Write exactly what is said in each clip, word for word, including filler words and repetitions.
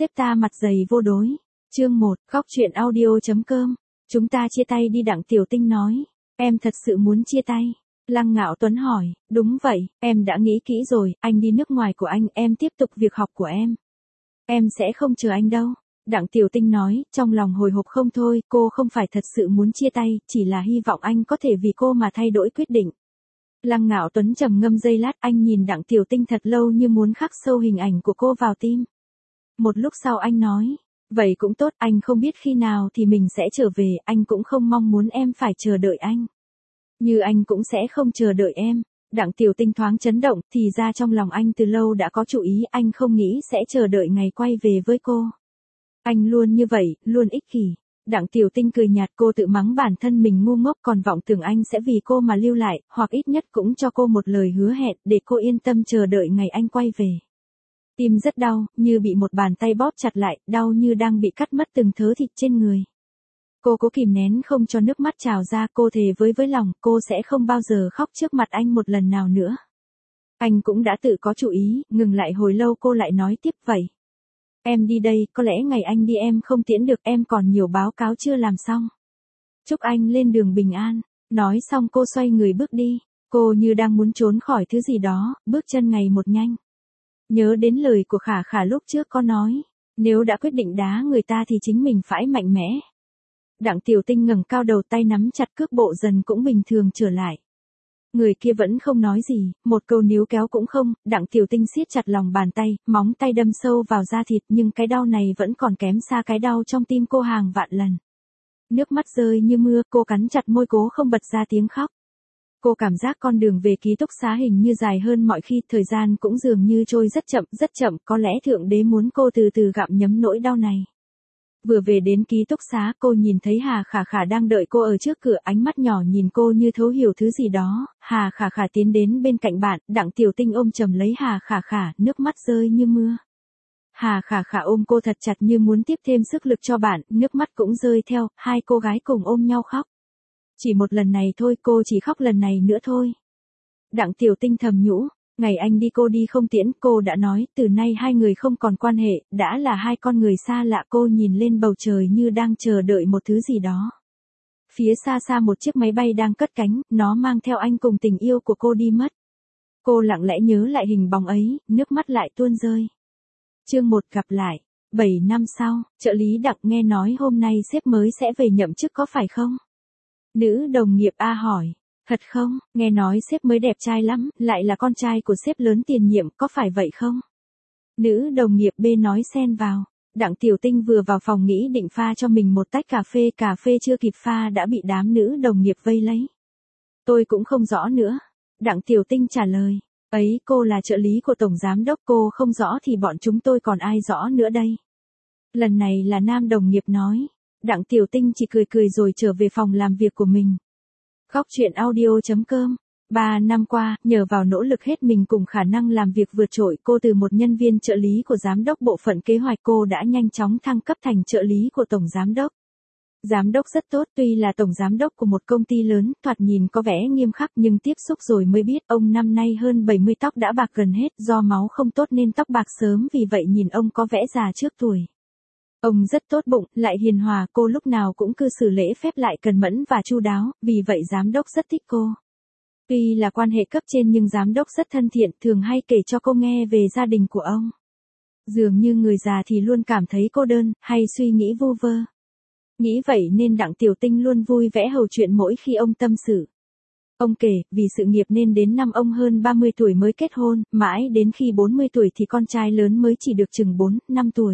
Sếp ta mặt dày vô đối. Chương một, khóc chuyện audio chấm com. Chúng ta chia tay đi, Đặng Tiểu Tinh nói. Em thật sự muốn chia tay. Lăng Ngạo Tuấn hỏi, đúng vậy, em đã nghĩ kỹ rồi, anh đi nước ngoài của anh, em tiếp tục việc học của em. Em sẽ không chờ anh đâu. Đặng Tiểu Tinh nói, trong lòng hồi hộp không thôi, cô không phải thật sự muốn chia tay, chỉ là hy vọng anh có thể vì cô mà thay đổi quyết định. Lăng Ngạo Tuấn trầm ngâm giây lát, anh nhìn Đặng Tiểu Tinh thật lâu như muốn khắc sâu hình ảnh của cô vào tim. Một lúc sau anh nói, vậy cũng tốt, anh không biết khi nào thì mình sẽ trở về, anh cũng không mong muốn em phải chờ đợi anh. Như anh cũng sẽ không chờ đợi em. Đặng Tiểu Tinh thoáng chấn động, thì ra trong lòng anh từ lâu đã có chủ ý, anh không nghĩ sẽ chờ đợi ngày quay về với cô. Anh luôn như vậy, luôn ích kỷ. Đặng Tiểu Tinh cười nhạt, cô tự mắng bản thân mình ngu ngốc, còn vọng tưởng anh sẽ vì cô mà lưu lại, hoặc ít nhất cũng cho cô một lời hứa hẹn, để cô yên tâm chờ đợi ngày anh quay về. Tim rất đau, như bị một bàn tay bóp chặt lại, đau như đang bị cắt mất từng thớ thịt trên người. Cô cố kìm nén không cho nước mắt trào ra, cô thề với với lòng, cô sẽ không bao giờ khóc trước mặt anh một lần nào nữa. Anh cũng đã tự có chủ ý, ngừng lại hồi lâu cô lại nói tiếp, vậy. Em đi đây, có lẽ ngày anh đi em không tiễn được, em còn nhiều báo cáo chưa làm xong. Chúc anh lên đường bình an. Nói xong cô xoay người bước đi, cô như đang muốn trốn khỏi thứ gì đó, bước chân ngày một nhanh. Nhớ đến lời của Khả Khả lúc trước có nói, nếu đã quyết định đá người ta thì chính mình phải mạnh mẽ. Đặng Tiểu Tinh ngẩng cao đầu, tay nắm chặt cước bộ dần cũng bình thường trở lại. Người kia vẫn không nói gì, một câu níu kéo cũng không, Đặng Tiểu Tinh siết chặt lòng bàn tay, móng tay đâm sâu vào da thịt, nhưng cái đau này vẫn còn kém xa cái đau trong tim cô hàng vạn lần. Nước mắt rơi như mưa, cô cắn chặt môi cố không bật ra tiếng khóc. Cô cảm giác con đường về ký túc xá hình như dài hơn mọi khi, thời gian cũng dường như trôi rất chậm, rất chậm, có lẽ Thượng Đế muốn cô từ từ gặm nhấm nỗi đau này. Vừa về đến ký túc xá, cô nhìn thấy Hà Khả Khả đang đợi cô ở trước cửa, ánh mắt nhỏ nhìn cô như thấu hiểu thứ gì đó. Hà Khả Khả tiến đến bên cạnh bạn, Đặng Tiểu Tinh ôm chầm lấy Hà Khả Khả, nước mắt rơi như mưa. Hà Khả Khả ôm cô thật chặt như muốn tiếp thêm sức lực cho bạn, nước mắt cũng rơi theo, hai cô gái cùng ôm nhau khóc. Chỉ một lần này thôi, cô chỉ khóc lần này nữa thôi. Đặng Tiểu Tinh thầm nhủ, ngày anh đi cô đi không tiễn, cô đã nói, từ nay hai người không còn quan hệ, đã là hai con người xa lạ. Cô nhìn lên bầu trời như đang chờ đợi một thứ gì đó. Phía xa xa một chiếc máy bay đang cất cánh, nó mang theo anh cùng tình yêu của cô đi mất. Cô lặng lẽ nhớ lại hình bóng ấy, nước mắt lại tuôn rơi. Chương một, gặp lại. bảy năm sau, trợ lý Đặng, nghe nói hôm nay sếp mới sẽ về nhậm chức có phải không? Nữ đồng nghiệp A hỏi. Thật không, nghe nói sếp mới đẹp trai lắm, lại là con trai của sếp lớn tiền nhiệm, có phải vậy không? Nữ đồng nghiệp B nói xen vào. Đặng Tiểu Tinh vừa vào phòng nghĩ định pha cho mình một tách cà phê, cà phê chưa kịp pha đã bị đám nữ đồng nghiệp vây lấy. Tôi cũng không rõ nữa. Đặng Tiểu Tinh trả lời. Ấy, cô là trợ lý của Tổng Giám Đốc, cô không rõ thì bọn chúng tôi còn ai rõ nữa đây. Lần này là nam đồng nghiệp nói. Đặng Tiểu Tinh chỉ cười cười rồi trở về phòng làm việc của mình. Khóc chuyện audio chấm com. Ba năm qua, nhờ vào nỗ lực hết mình cùng khả năng làm việc vượt trội, cô từ một nhân viên trợ lý của giám đốc bộ phận kế hoạch, cô đã nhanh chóng thăng cấp thành trợ lý của tổng giám đốc. Giám đốc rất tốt, tuy là tổng giám đốc của một công ty lớn, thoạt nhìn có vẻ nghiêm khắc, nhưng tiếp xúc rồi mới biết ông năm nay hơn bảy mươi, tóc đã bạc gần hết, do máu không tốt nên tóc bạc sớm, vì vậy nhìn ông có vẻ già trước tuổi. Ông rất tốt bụng, lại hiền hòa, cô lúc nào cũng cư xử lễ phép lại cần mẫn và chu đáo, vì vậy giám đốc rất thích cô. Tuy là quan hệ cấp trên nhưng giám đốc rất thân thiện, thường hay kể cho cô nghe về gia đình của ông. Dường như người già thì luôn cảm thấy cô đơn, hay suy nghĩ vu vơ. Nghĩ vậy nên Đặng Tiểu Tinh luôn vui vẻ hầu chuyện mỗi khi ông tâm sự. Ông kể, vì sự nghiệp nên đến năm ông hơn ba mươi tuổi mới kết hôn, mãi đến khi bốn mươi tuổi thì con trai lớn mới chỉ được chừng bốn, năm tuổi.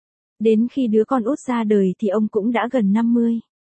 Đến khi đứa con út ra đời thì ông cũng đã gần năm mươi.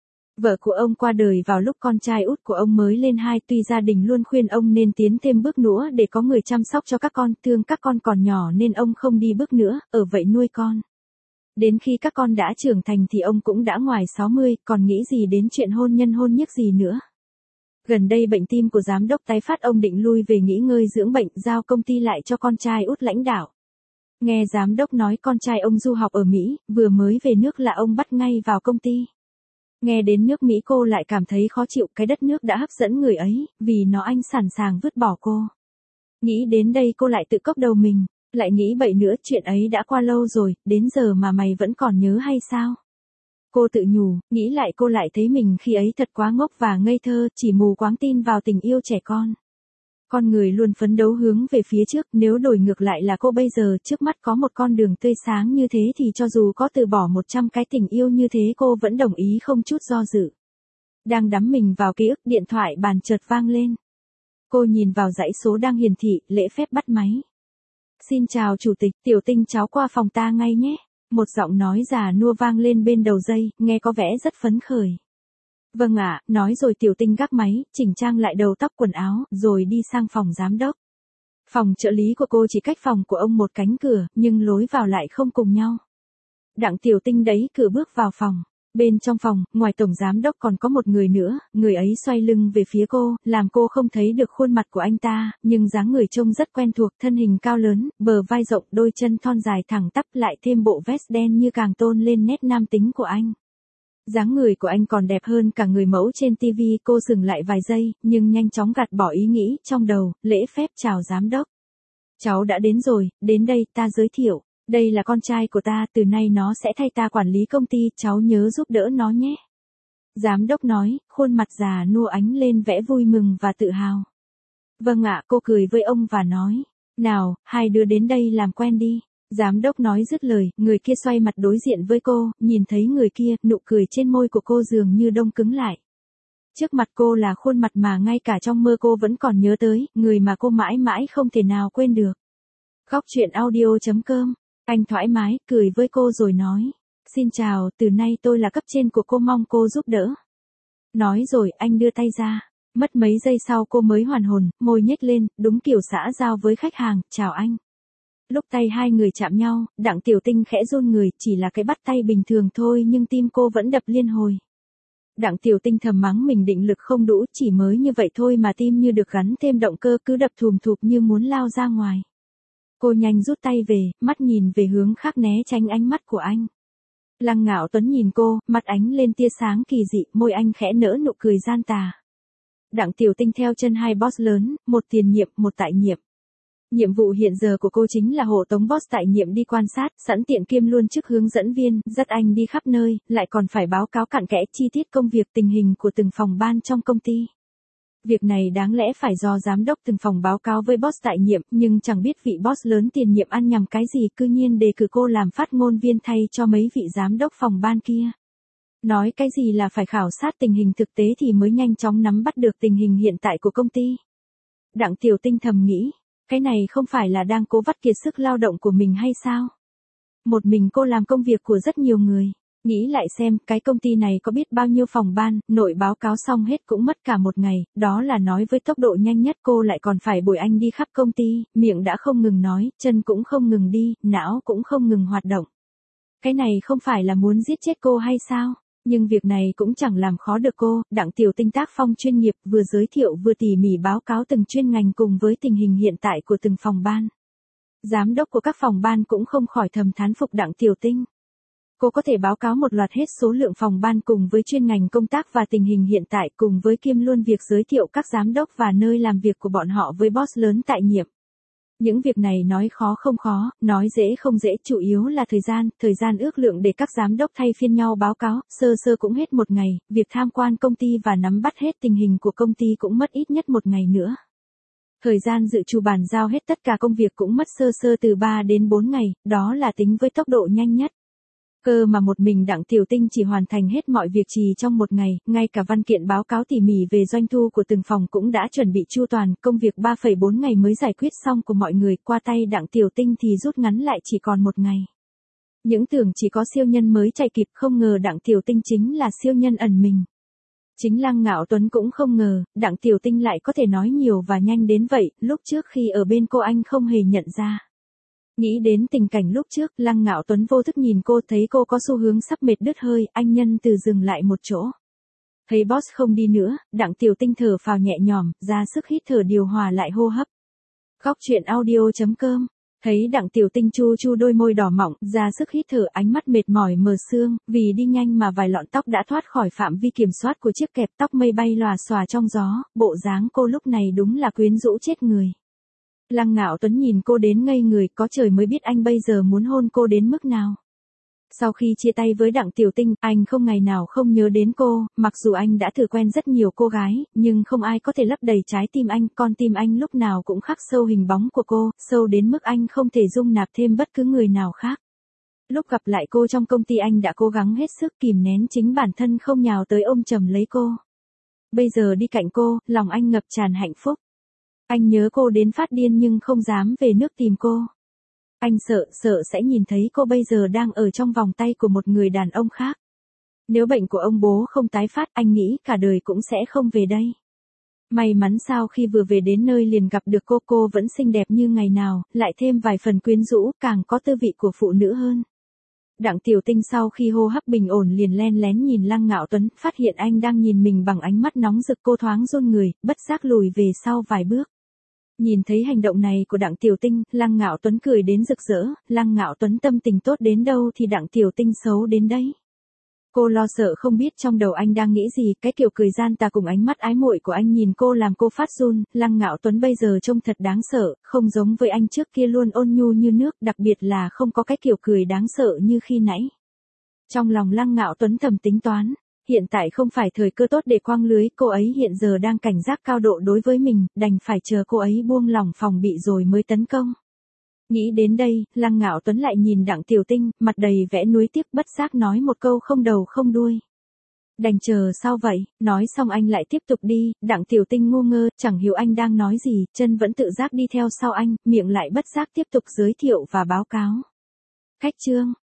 Vợ của ông qua đời vào lúc con trai út của ông mới lên hai, tuy gia đình luôn khuyên ông nên tiến thêm bước nữa để có người chăm sóc cho các con, thương các con còn nhỏ nên ông không đi bước nữa, ở vậy nuôi con. Đến khi các con đã trưởng thành thì ông cũng đã ngoài sáu mươi, còn nghĩ gì đến chuyện hôn nhân hôn nhức gì nữa. Gần đây bệnh tim của giám đốc tái phát, ông định lui về nghỉ ngơi dưỡng bệnh, giao công ty lại cho con trai út lãnh đạo. Nghe giám đốc nói con trai ông du học ở Mỹ, vừa mới về nước là ông bắt ngay vào công ty. Nghe đến nước Mỹ cô lại cảm thấy khó chịu, cái đất nước đã hấp dẫn người ấy, vì nó anh sẵn sàng vứt bỏ cô. Nghĩ đến đây cô lại tự cốc đầu mình. Lại nghĩ bậy nữa, chuyện ấy đã qua lâu rồi, đến giờ mà mày vẫn còn nhớ hay sao? Cô tự nhủ, nghĩ lại cô lại thấy mình khi ấy thật quá ngốc và ngây thơ, chỉ mù quáng tin vào tình yêu trẻ con. Con người luôn phấn đấu hướng về phía trước, nếu đổi ngược lại là cô bây giờ, trước mắt có một con đường tươi sáng như thế thì cho dù có từ bỏ một trăm cái tình yêu như thế cô vẫn đồng ý không chút do dự. Đang đắm mình vào ký ức, điện thoại bàn chợt vang lên. Cô nhìn vào dãy số đang hiển thị, lễ phép bắt máy. Xin chào chủ tịch, Tiểu Tinh cháu qua phòng ta ngay nhé. Một giọng nói già nua vang lên bên đầu dây, nghe có vẻ rất phấn khởi. Vâng ạ, nói rồi Tiểu Tinh gác máy, chỉnh trang lại đầu tóc quần áo, rồi đi sang phòng giám đốc. Phòng trợ lý của cô chỉ cách phòng của ông một cánh cửa, nhưng lối vào lại không cùng nhau. Đặng Tiểu Tinh đẩy cửa bước vào phòng. Bên trong phòng, ngoài tổng giám đốc còn có một người nữa, người ấy xoay lưng về phía cô, làm cô không thấy được khuôn mặt của anh ta, nhưng dáng người trông rất quen thuộc, thân hình cao lớn, bờ vai rộng, đôi chân thon dài thẳng tắp lại thêm bộ vest đen như càng tôn lên nét nam tính của anh. Dáng người của anh còn đẹp hơn cả người mẫu trên ti vi, cô dừng lại vài giây, nhưng nhanh chóng gạt bỏ ý nghĩ trong đầu, lễ phép chào giám đốc. Cháu đã đến rồi, đến đây, ta giới thiệu. Đây là con trai của ta, từ nay nó sẽ thay ta quản lý công ty, cháu nhớ giúp đỡ nó nhé. Giám đốc nói, khuôn mặt già nua ánh lên vẻ vui mừng và tự hào. Vâng ạ, cô cười với ông và nói. Nào, hai đứa đến đây làm quen đi. Giám đốc nói dứt lời, người kia xoay mặt đối diện với cô, nhìn thấy người kia, nụ cười trên môi của cô dường như đông cứng lại. Trước mặt cô là khuôn mặt mà ngay cả trong mơ cô vẫn còn nhớ tới, người mà cô mãi mãi không thể nào quên được. Khóc chuyện audio chấm com. Anh thoải mái, cười với cô rồi nói. Xin chào, từ nay tôi là cấp trên của cô, mong cô giúp đỡ. Nói rồi, anh đưa tay ra. Mất mấy giây sau cô mới hoàn hồn, môi nhếch lên, đúng kiểu xã giao với khách hàng, chào anh. Lúc tay hai người chạm nhau, Đặng Tiểu Tinh khẽ run người, chỉ là cái bắt tay bình thường thôi nhưng tim cô vẫn đập liên hồi. Đặng Tiểu Tinh thầm mắng mình định lực không đủ, chỉ mới như vậy thôi mà tim như được gắn thêm động cơ cứ đập thùm thụp như muốn lao ra ngoài. Cô nhanh rút tay về, mắt nhìn về hướng khác né tránh ánh mắt của anh. Lăng Ngạo Tuấn nhìn cô, mặt ánh lên tia sáng kỳ dị, môi anh khẽ nở nụ cười gian tà. Đặng Tiểu Tinh theo chân hai boss lớn, một tiền nhiệm, một tại nhiệm. Nhiệm vụ hiện giờ của cô chính là hộ tống boss tại nhiệm đi quan sát, sẵn tiện kiêm luôn chức hướng dẫn viên, dắt anh đi khắp nơi, lại còn phải báo cáo cặn kẽ chi tiết công việc tình hình của từng phòng ban trong công ty. Việc này đáng lẽ phải do giám đốc từng phòng báo cáo với boss tại nhiệm, nhưng chẳng biết vị boss lớn tiền nhiệm ăn nhầm cái gì, cư nhiên đề cử cô làm phát ngôn viên thay cho mấy vị giám đốc phòng ban kia. Nói cái gì là phải khảo sát tình hình thực tế thì mới nhanh chóng nắm bắt được tình hình hiện tại của công ty. Đặng Tiểu Tinh thầm nghĩ, cái này không phải là đang cố vắt kiệt sức lao động của mình hay sao? Một mình cô làm công việc của rất nhiều người. Nghĩ lại xem, cái công ty này có biết bao nhiêu phòng ban, nội báo cáo xong hết cũng mất cả một ngày, đó là nói với tốc độ nhanh nhất, cô lại còn phải bồi anh đi khắp công ty, miệng đã không ngừng nói, chân cũng không ngừng đi, não cũng không ngừng hoạt động. Cái này không phải là muốn giết chết cô hay sao? Nhưng việc này cũng chẳng làm khó được cô. Đặng Tiểu Tinh tác phong chuyên nghiệp, vừa giới thiệu vừa tỉ mỉ báo cáo từng chuyên ngành cùng với tình hình hiện tại của từng phòng ban. Giám đốc của các phòng ban cũng không khỏi thầm thán phục Đặng Tiểu Tinh. Cô có thể báo cáo một loạt hết số lượng phòng ban cùng với chuyên ngành công tác và tình hình hiện tại, cùng với kiêm luôn việc giới thiệu các giám đốc và nơi làm việc của bọn họ với boss lớn tại nhiệm. Những việc này nói khó không khó, nói dễ không dễ, chủ yếu là thời gian, thời gian ước lượng để các giám đốc thay phiên nhau báo cáo, sơ sơ cũng hết một ngày, việc tham quan công ty và nắm bắt hết tình hình của công ty cũng mất ít nhất một ngày nữa. Thời gian dự trù bàn giao hết tất cả công việc cũng mất sơ sơ từ ba đến bốn ngày, đó là tính với tốc độ nhanh nhất. Cơ mà một mình Đặng Tiểu Tinh chỉ hoàn thành hết mọi việc chỉ trong một ngày, ngay cả văn kiện báo cáo tỉ mỉ về doanh thu của từng phòng cũng đã chuẩn bị chu toàn, công việc ba phẩy bốn ngày mới giải quyết xong của mọi người, qua tay Đặng Tiểu Tinh thì rút ngắn lại chỉ còn một ngày. Những tưởng chỉ có siêu nhân mới chạy kịp, không ngờ Đặng Tiểu Tinh chính là siêu nhân ẩn mình. Chính Lăng Ngạo Tuấn cũng không ngờ, Đặng Tiểu Tinh lại có thể nói nhiều và nhanh đến vậy, lúc trước khi ở bên cô anh không hề nhận ra. Nghĩ đến tình cảnh lúc trước, Lăng Ngạo Tuấn vô thức nhìn cô, thấy cô có xu hướng sắp mệt đứt hơi, anh nhân từ dừng lại một chỗ. Thấy boss không đi nữa, Đặng Tiểu Tinh thở phào nhẹ nhõm, ra sức hít thở điều hòa lại hô hấp. Khóc chuyện audio chấm com. Thấy Đặng Tiểu Tinh chu chu đôi môi đỏ mọng, ra sức hít thở, ánh mắt mệt mỏi mờ sương, vì đi nhanh mà vài lọn tóc đã thoát khỏi phạm vi kiểm soát của chiếc kẹp tóc mây bay lòa xòa trong gió, bộ dáng cô lúc này đúng là quyến rũ chết người. Lăng Ngạo Tuấn nhìn cô đến ngây người, có trời mới biết anh bây giờ muốn hôn cô đến mức nào. Sau khi chia tay với Đặng Tiểu Tinh, anh không ngày nào không nhớ đến cô, mặc dù anh đã thử quen rất nhiều cô gái, nhưng không ai có thể lấp đầy trái tim anh, con tim anh lúc nào cũng khắc sâu hình bóng của cô, sâu đến mức anh không thể dung nạp thêm bất cứ người nào khác. Lúc gặp lại cô trong công ty anh đã cố gắng hết sức kìm nén chính bản thân không nhào tới ôm chầm lấy cô. Bây giờ đi cạnh cô, lòng anh ngập tràn hạnh phúc. Anh nhớ cô đến phát điên nhưng không dám về nước tìm cô. Anh sợ, sợ sẽ nhìn thấy cô bây giờ đang ở trong vòng tay của một người đàn ông khác. Nếu bệnh của ông bố không tái phát, anh nghĩ cả đời cũng sẽ không về đây. May mắn sao khi vừa về đến nơi liền gặp được cô, cô vẫn xinh đẹp như ngày nào, lại thêm vài phần quyến rũ, càng có tư vị của phụ nữ hơn. Đặng Tiểu Tinh sau khi hô hấp bình ổn liền len lén nhìn Lăng Ngạo Tuấn, phát hiện anh đang nhìn mình bằng ánh mắt nóng rực, cô thoáng run người, bất giác lùi về sau vài bước. Nhìn thấy hành động này của Đặng Tiểu Tinh, Lăng Ngạo Tuấn cười đến rực rỡ, Lăng Ngạo Tuấn tâm tình tốt đến đâu thì Đặng Tiểu Tinh xấu đến đấy. Cô lo sợ không biết trong đầu anh đang nghĩ gì, cái kiểu cười gian tà cùng ánh mắt ái muội của anh nhìn cô làm cô phát run, Lăng Ngạo Tuấn bây giờ trông thật đáng sợ, không giống với anh trước kia luôn ôn nhu như nước, đặc biệt là không có cái kiểu cười đáng sợ như khi nãy. Trong lòng Lăng Ngạo Tuấn thầm tính toán, hiện tại không phải thời cơ tốt để quăng lưới, cô ấy hiện giờ đang cảnh giác cao độ đối với mình, đành phải chờ cô ấy buông lỏng phòng bị rồi mới tấn công. Nghĩ đến đây, Lăng Ngạo Tuấn lại nhìn Đặng Tiểu Tinh, mặt đầy vẻ nuối tiếc, bất giác nói một câu không đầu không đuôi. Đành chờ sao vậy, nói xong anh lại tiếp tục đi, Đặng Tiểu Tinh ngu ngơ, chẳng hiểu anh đang nói gì, chân vẫn tự giác đi theo sau anh, miệng lại bất giác tiếp tục giới thiệu và báo cáo. Khách Trương,